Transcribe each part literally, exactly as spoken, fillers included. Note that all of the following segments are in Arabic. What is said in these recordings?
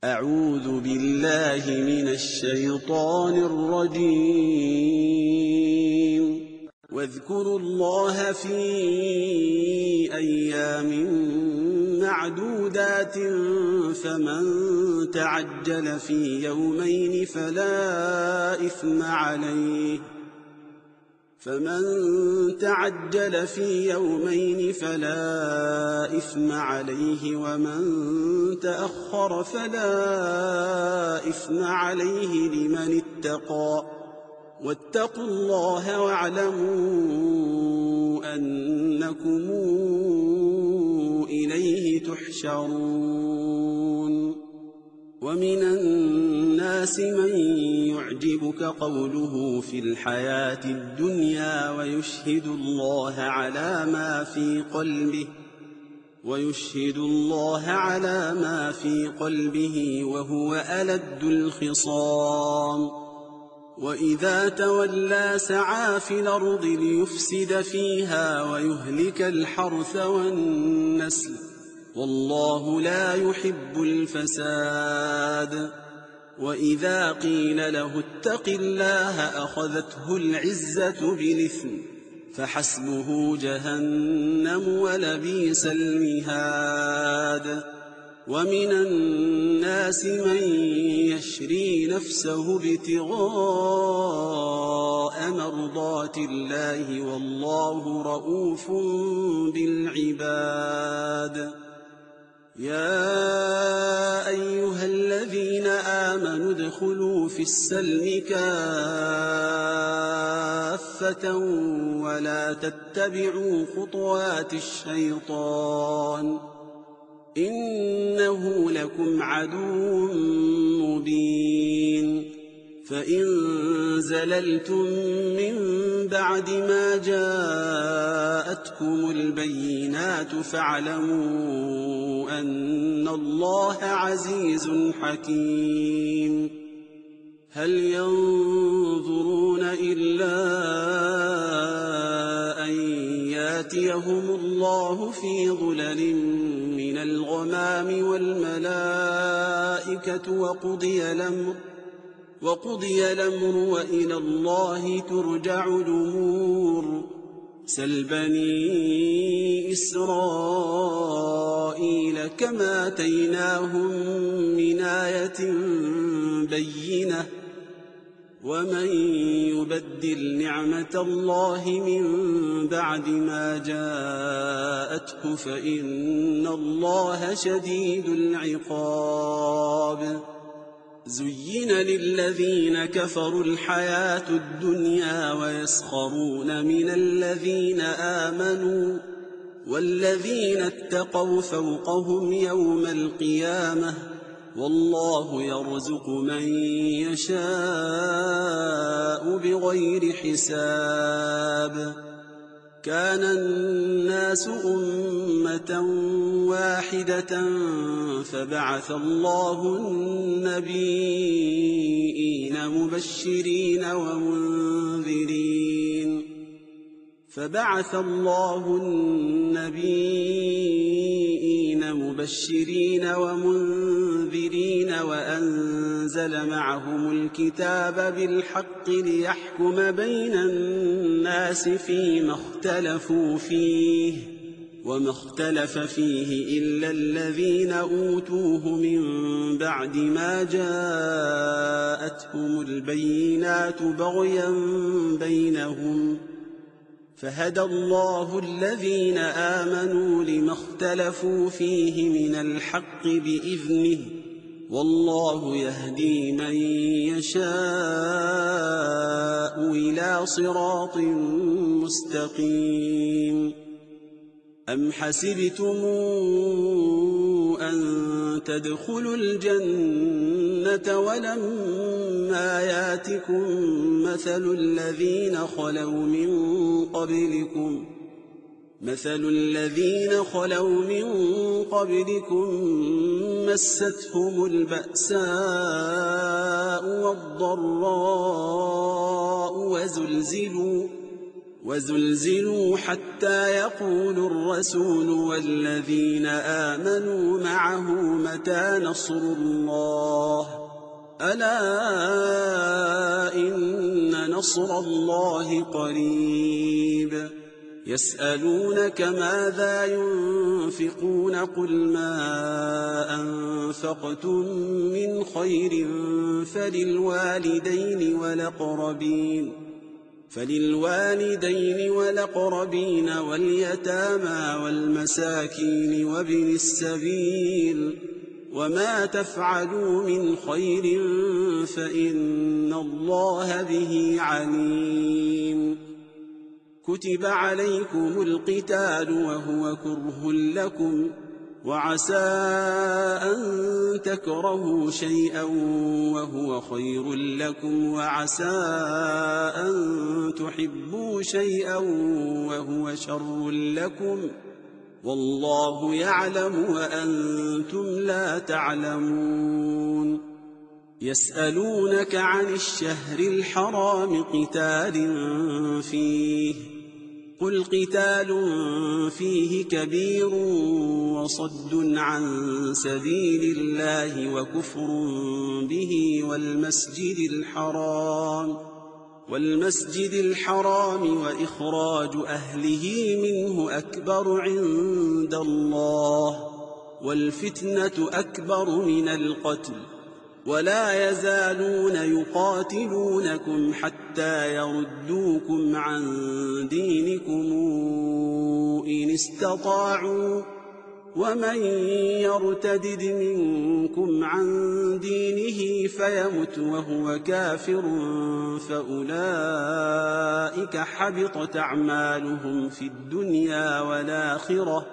أعوذ بالله من الشيطان الرجيم. واذكروا الله في أيام معدودات فمن تعجل في يومين فلا إثم عليه فمن تعجل في يومين فلا إثم عليه ومن تأخر فلا إثم عليه لمن اتقى واتقوا الله واعلموا أنكم إليه تحشرون. ومن الناس من يعجبك قوله في الحياة الدنيا ويشهد الله على ما في قلبه ويشهد الله على ما في قلبه وهو ألد الخصام. وإذا تولى سعى في الأرض ليفسد فيها ويهلك الحرث والنسل والله لا يحب الفساد. وإذا قيل له اتق الله أخذته العزة بالإثم فحسبه جهنم ولبئس المهاد. ومن الناس من يشري نفسه ابتغاء مرضات الله والله رءوف بالعباد. يا أيها الذين آمنوا ادخلوا في السلم كافة ولا تتبعوا خطوات الشيطان إنه لكم عدو مبين. فإن زللتم من بعد ما جاءتكم البينات فاعلموا أن الله عزيز حكيم. هل ينظرون إلا أن ياتيهم الله في ظلل من الغمام والملائكة وقضي الأمر وقضي الأمر وإلى الله ترجع الأمور. سل بني إسرائيل كم آتيناهم من آية بينة ومن يبدل نعمة الله من بعد ما جاءته فإن الله شديد العقاب. زين للذين كفروا الحياة الدنيا ويسخرون من الذين آمنوا والذين اتقوا فوقهم يوم القيامة والله يرزق من يشاء بغير حساب. كان الناس أمة واحدة فبعث الله النبيين مبشرين ومنذرين فبعث الله النبيين مبشرين ومنذرين وأنزل معهم الكتاب بالحق ليحكم بين الناس فيما اختلفوا فيه وما اختلف فيه إلا الذين أوتوه من بعد ما جاءتهم البينات بغيا بينهم فهدى الله الذين آمنوا لما اختلفوا فيه من الحق بإذنه والله يهدي من يشاء إلى صراط مستقيم. أم حسبتم أن تدخلوا الجنة ولما ياتكم مثل الذين خلوا من قبلكم مثل الذين خلوا من قبلكم مستهم البأساء والضراء وزلزلوا وزلزلوا حتى يقول الرسول والذين آمنوا معه متى نصر الله ألا إن نصر الله قريب يسألونك ماذا ينفقون قل ما أنفقتم من خير فللوالدين والأقربين فللوالدين والأقربين واليتامى والمساكين وابن السبيل وما تفعلوا من خير فإن الله به عليم كتب عليكم القتال وهو كره لكم وعسى أن تكرهوا شيئا وهو خير لكم وعسى أن تحبوا شيئا وهو شر لكم والله يعلم وأنتم لا تعلمون يسألونك عن الشهر الحرام قتال فيه قل قتال فيه كبير وصد عن سبيل الله وكفر به والمسجد الحرام والمسجد الحرام وإخراج أهله منه أكبر عند الله والفتنة أكبر من القتل ولا يزالون يقاتلونكم حتى يردوكم عن دينكم إن استطاعوا ومن يرتدد منكم عن دينه فيمت وهو كافر فأولئك حبطت أعمالهم في الدنيا والآخرة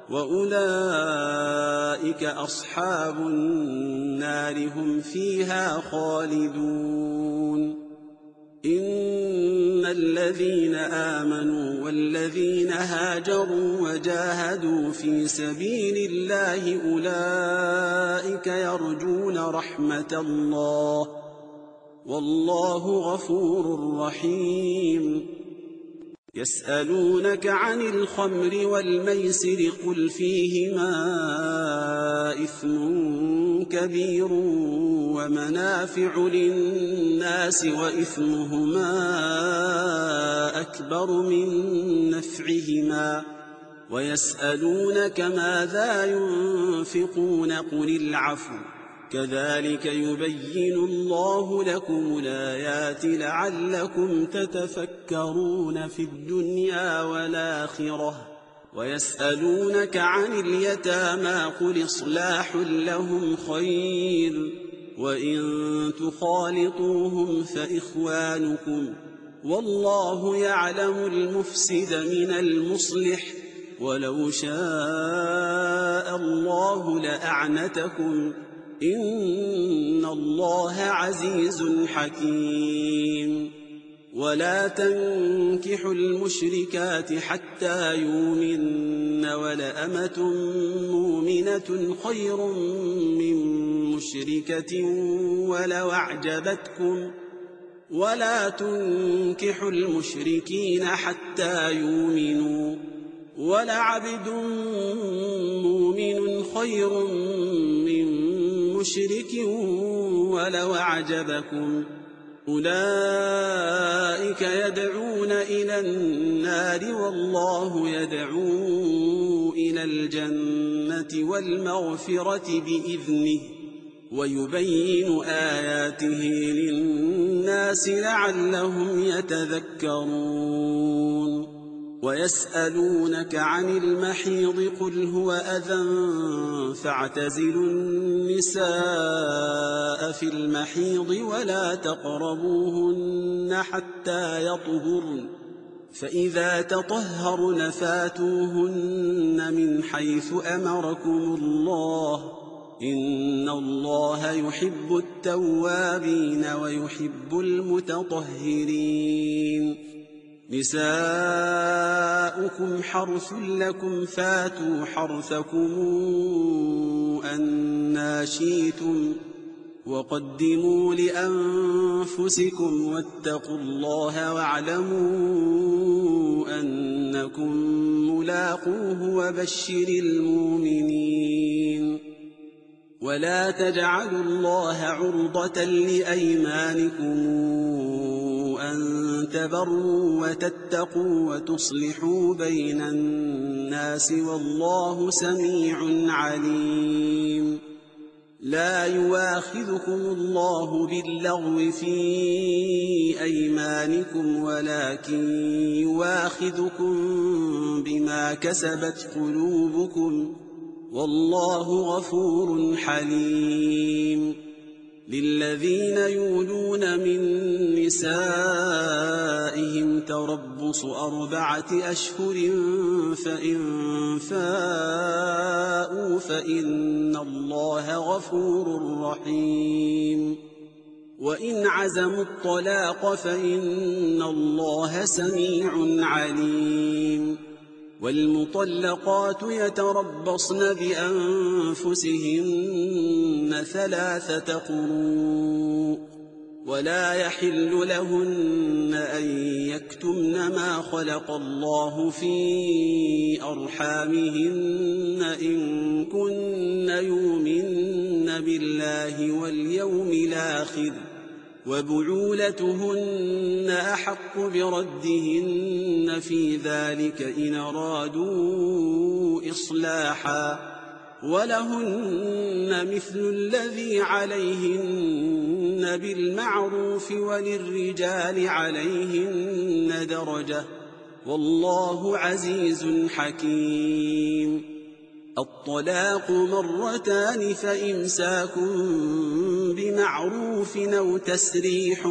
وأولئك أصحاب النار هم فيها خالدون إن الذين آمنوا والذين هاجروا وجاهدوا في سبيل الله أولئك يرجون رحمة الله والله غفور رحيم يسألونك عن الخمر والميسر قل فيهما إثم كبير ومنافع للناس وإثمهما أكبر من نفعهما ويسألونك ماذا ينفقون قل العفو كذلك يبين الله لكم الآيات لعلكم تتفكرون في الدنيا والآخرة ويسألونك عن اليتامى قل إصلاح لهم خير وإن تخالطوهم فإخوانكم والله يعلم المفسد من المصلح ولو شاء الله لأعنتكم إن الله عزيز حكيم ولا تنكحوا المشركات حتى يؤمنن ولأمة مؤمنة خير من مشركة ولو أعجبتكم ولا تنكحوا المشركين حتى يؤمنوا ولعبد مؤمن خير من مشرك ولو أعجبكم أولئك يدعون إلى النار والله يدعو إلى الجنة والمغفرة بإذنه ويبين آياته للناس لعلهم يتذكرون ويسألونك عن المحيض قل هو أذى فاعتزلوا النساء في المحيض ولا تقربوهن حتى يطهرن فإذا تطهرن فاتوهن من حيث أمركم الله إن الله يحب التوابين ويحب المتطهرين نساؤكم حرث لكم فاتوا حرثكم أنى شئتم وقدموا لأنفسكم واتقوا الله واعلموا أنكم ملاقوه وبشر المؤمنين. ولا تجعلوا الله عرضة لأيمانكم أن تبروا وتتقوا وتصلحوا بين الناس والله سميع عليم. لا يؤاخذكم الله باللغو في أيمانكم ولكن يؤاخذكم بما كسبت قلوبكم والله غفور حليم. للذين يولون من نسائهم تربص أربعة أشهر فإن فاءوا فإن الله غفور رحيم. وإن عزموا الطلاق فإن الله سميع عليم. والمطلقات يتربصن بأنفسهن ثلاثة قروء ولا يحل لهن أن يكتمن ما خلق الله في أرحامهن إن كن يؤمن بالله واليوم الآخر وبعولتهن أحق بردهن في ذلك إن أرادوا إصلاحا ولهن مثل الذي عليهن بالمعروف وللرجال عليهن درجة والله عزيز حكيم. الطلاق مرتان فإمساك بمعروف أو تسريح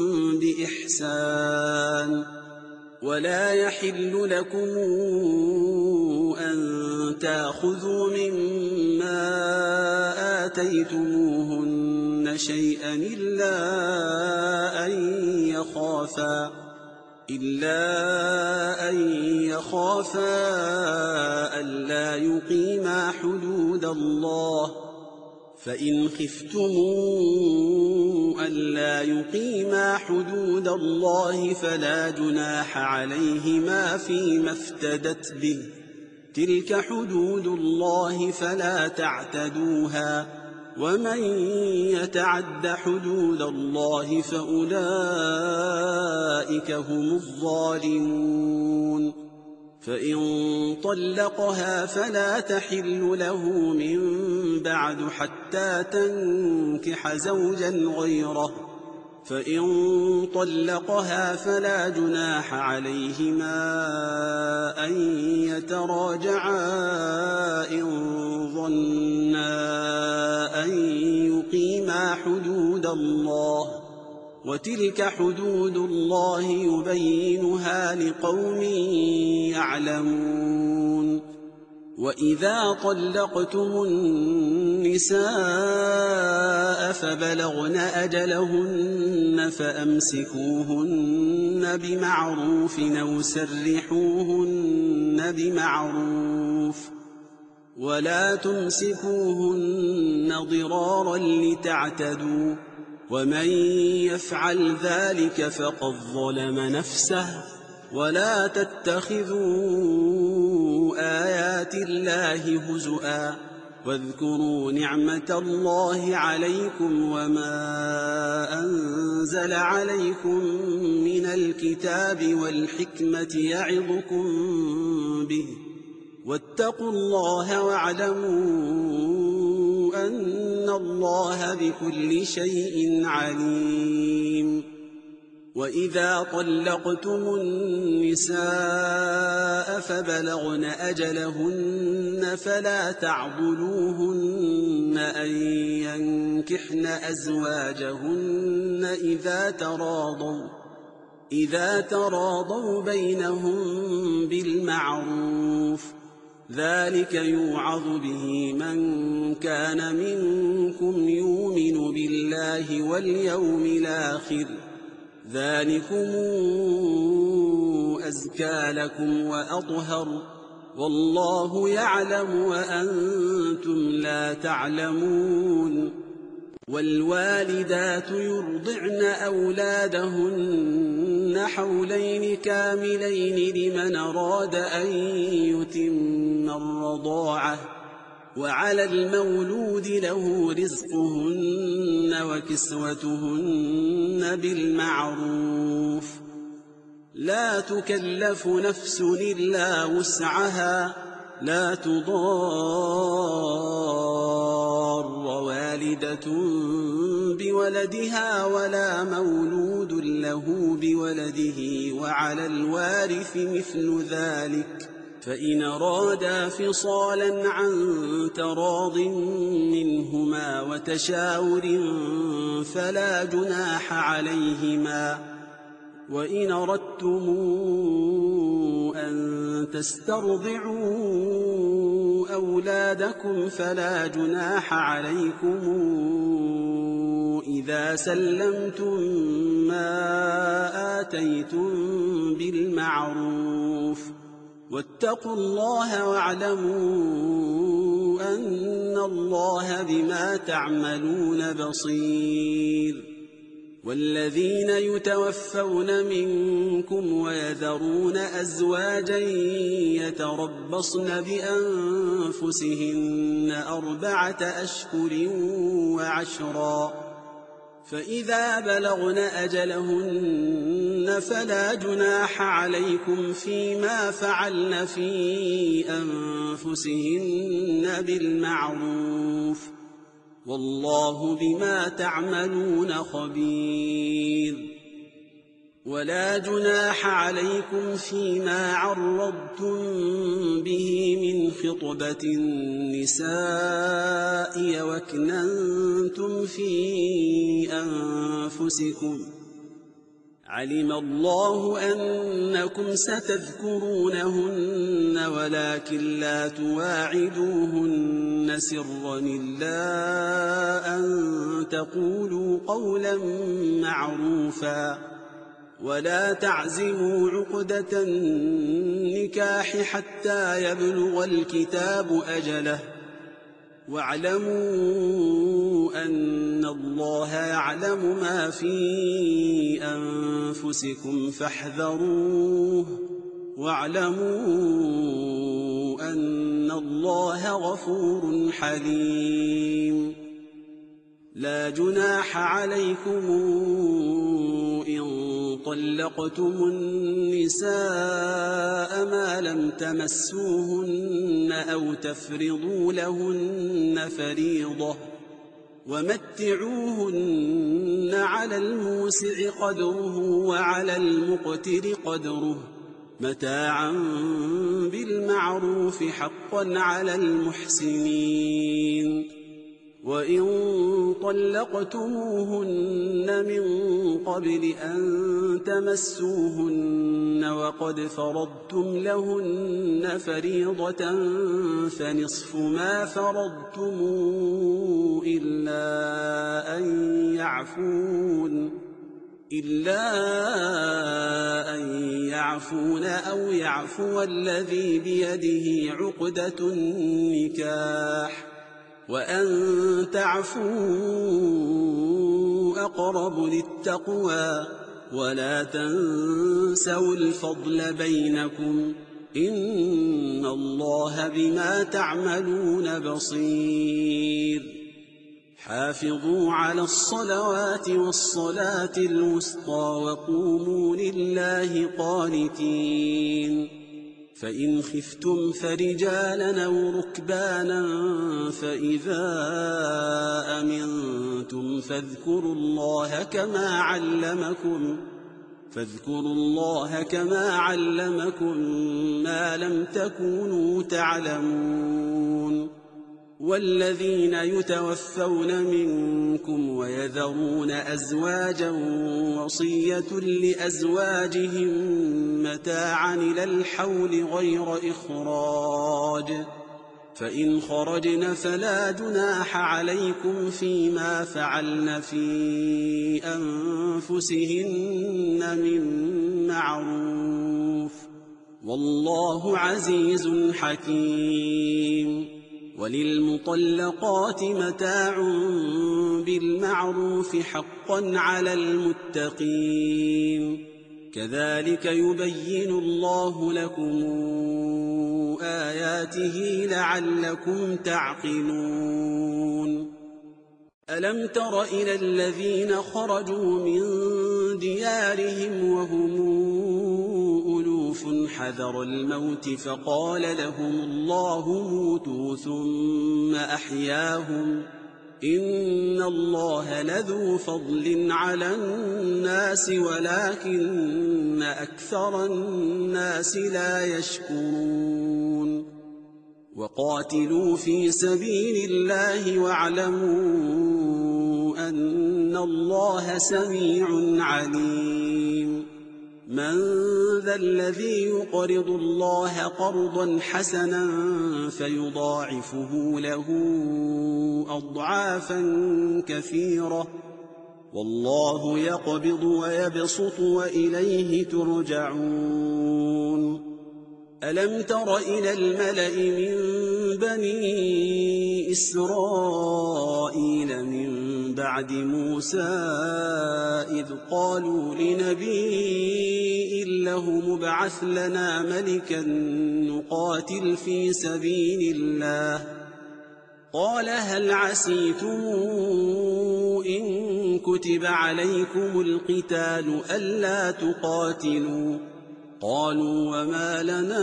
بإحسان. ولا يحل لكم أن تأخذوا مما آتيتموهن شيئا إلا أن يخافا إلا أن يخافا ألا يقيما حدود الله فإن خفتموا ألا يقيما حدود الله فلا جناح عليهما فيما افتدت به تلك حدود الله فلا تعتدوها ومن يتعد حدود الله فأولئك هم الظالمون. فإن طلقها فلا تحل له من بعد حتى تنكح زوجا غيره فإن طلقها فلا جناح عليهما أن يتراجعا إن ظنا أن يقيما حدود الله وتلك حدود الله يبينها لقوم يعلمون. وإذا طلقتم النساء فبلغن أجلهن فأمسكوهن بمعروف أو سرحوهن بمعروف ولا تمسكوهن ضرارا لتعتدوا ومن يفعل ذلك فقد ظلم نفسه. ولا تتخذوا آيات الله هزؤا واذكروا نعمة الله عليكم وما أنزل عليكم من الكتاب والحكمة يعظكم به واتقوا الله واعلموا أن الله بكل شيء عليم. وإذا طلقتم النساء فبلغن أجلهن فلا تعضلوهن أن ينكحن أزواجهن إذا تراضوا إذا تراضوا بينهم بالمعروف ذلك يوعظ به من كان منكم يؤمن بالله واليوم الآخر ذلكم أزكى لكم وأطهر والله يعلم وأنتم لا تعلمون. والوالدات يرضعن أولادهن حولين كاملين لمن أراد أن يتم الرضاعة وعلى المولود له رزقهن وكسوتهن بالمعروف لا تكلف نفس إلا وسعها لا تضار والدة بولدها ولا مولود له بولده وعلى الوارث مثل ذلك فإن أرادا فصالا عن تراض منهما وتشاور فلا جناح عليهما وإن أردتم أن تسترضعوا أولادكم فلا جناح عليكم إذا سلمتم ما آتيتم بالمعروف واتقوا الله واعلموا أن الله بما تعملون بصير والذين يتوفون منكم ويذرون أزواجا يتربصن بأنفسهن أربعة أشهر وعشرا فإذا بلغن أجلهن فلا جناح عليكم فيما فعلن في أنفسهن بالمعروف والله بما تعملون خبير ولا جناح عليكم فيما عرضتم به من خطبة النساء وأكننتم في أنفسكم علم الله أنكم ستذكرونهن ولكن لا تواعدوهن سرا إلا أن تقولوا قولا معروفا ولا تعزموا عقدة النكاح حتى يبلغ الكتاب أجله واعلموا أن الله يعلم ما في أنفسكم فاحذروه واعلموا أن الله غفور حليم لا جناح عليكم إن طلقتم النساء ما لم تمسوهن أو تفرضوا لهن فريضة ومتعوهن على الموسع قدره وعلى المقتر قدره متاعا بالمعروف حقا على المحسنين وإن طلقتموهن من قبل أن تمسوهن وقد فرضتم لهن فريضة فنصف ما فرضتم إلا أن يعفون إلا أن يعفون أو يعفو الذي بيده عقدة النكاح وأن تعفوا أقرب للتقوى ولا تنسوا الفضل بينكم إن الله بما تعملون بصير حافظوا على الصلوات والصلاة الوسطى وقوموا لله قانتين فإن خفتم فرجالا أو ركبانا فإذا أمنتم فاذكروا الله كما علمكم فاذكروا الله كما علمكم ما لم تكونوا تعلمون والذين يتوفون منكم ويذرون أزواجا وصية لأزواجهم متاعا إلى الحول غير إخراج فإن خرجن فلا جناح عليكم فيما فعلن في أنفسهن من معروف والله عزيز حكيم وللمطلقات متاع بالمعروف بالمعروف حقا على المتقين كذلك يبين الله لكم آياته لعلكم تعقلون ألم تر إلى الذين خرجوا من ديارهم وهم ألوف حذر الموت فقال لهم الله موتوا ثم أحياهم إن الله لذو فضل على الناس ولكن أكثر الناس لا يشكرون وقاتلوا في سبيل الله واعلموا أن الله سميع عليم من ذا الذي يقرض الله قرضا حسنا فيضاعفه له أضعافا كثيرة والله يقبض ويبسط وإليه ترجعون ألم تر إلى الملأ من بني إسرائيل من بعد موسى إذ قالوا لنبي له مبعث لنا ملكا نقاتل في سبيل الله قال هل عسيتم إن كتب عليكم القتال ألا تقاتلوا قالوا وما لنا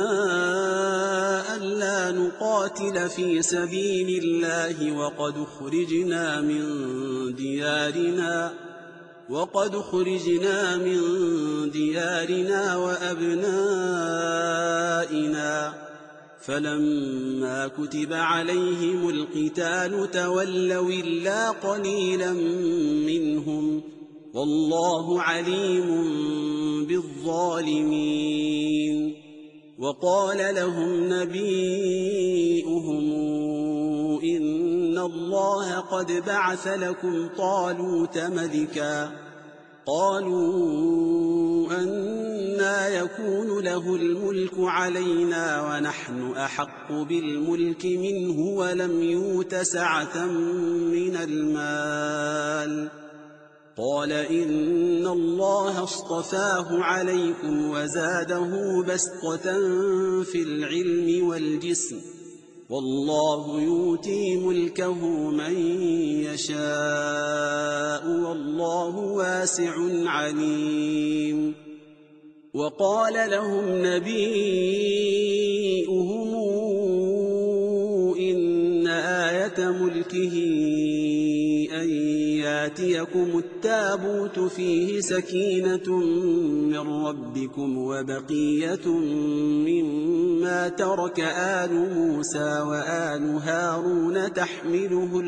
ألا نقاتل في سبيل الله وقد خرجنا من ديارنا وقد خرجنا من ديارنا وأبنائنا فلما كتب عليهم القتال تولوا إلا قليلا منهم والله عليم بالظالمين وقال لهم نبيئهم إن الله قد بعث لكم طالوت ملكا قالوا أنى يكون له الملك علينا ونحن أحق بالملك منه ولم يؤت سعة من المال قال إن الله اصطفاه عليكم وزاده بسطة في العلم والجسم والله يؤتي ملكه من يشاء والله واسع عليم وقال لهم نبيئهم إن آية ملكه أن ياتيكم التابوت فيه سكينة من ربكم وبقية مما ترك آل موسى وآل هارون تحمله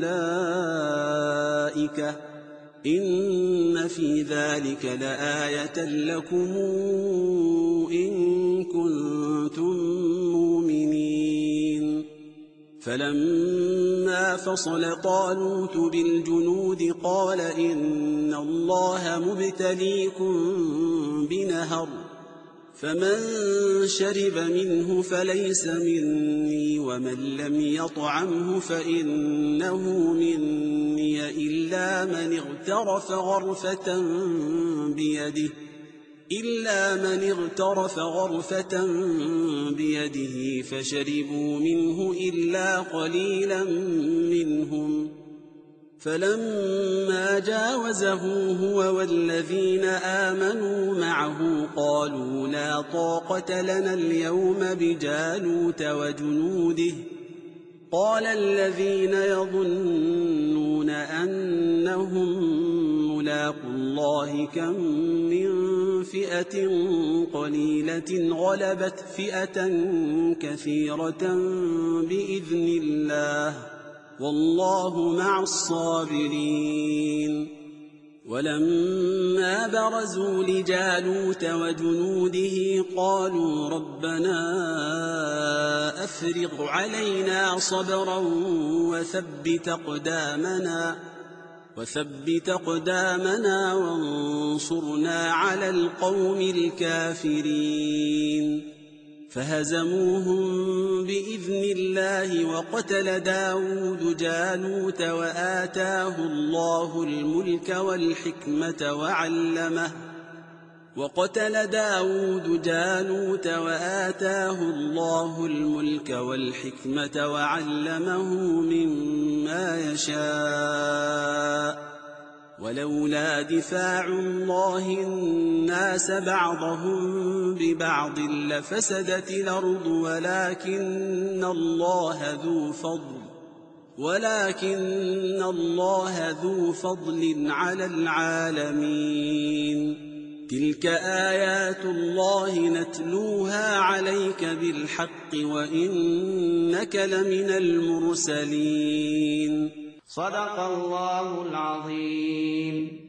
الملائكة إن في ذلك لآية لكم إن كنتم مؤمنين فلما فصل طالوت بالجنود قال إن الله مبتليكم بنهر فمن شرب منه فليس مني ومن لم يطعمه فإنه مني إلا من اغترف غرفة بيده إلا من اغترف غرفة بيده فشربوا منه إلا قليلا منهم فلما جاوزه هو والذين آمنوا معه قالوا لا طاقة لنا اليوم بجالوت وجنوده قال الذين يظنون أنهم ملاقو الله كم من فئة قليلة غلبت فئة كثيرة بإذن الله والله مع الصابرين ولما برزوا لجالوت وجنوده قالوا ربنا أفرغ علينا صبرا وثبت أقدامنا وثبت أقدامنا وانصرنا على القوم الكافرين فهزموهم بإذن الله وقتل داود جالوت وآتاه الله الملك والحكمة وعلمه وقتل داود جالوت وآتاه الله الملك والحكمة وعلمه مما يشاء ولولا دفاع الله الناس بعضهم ببعض لفسدت الأرض ولكن الله ذو فضل ولكن الله ذو فضل على العالمين. تلك آيات الله نتلوها عليك بالحق وإنك لمن المرسلين. صدق الله العظيم.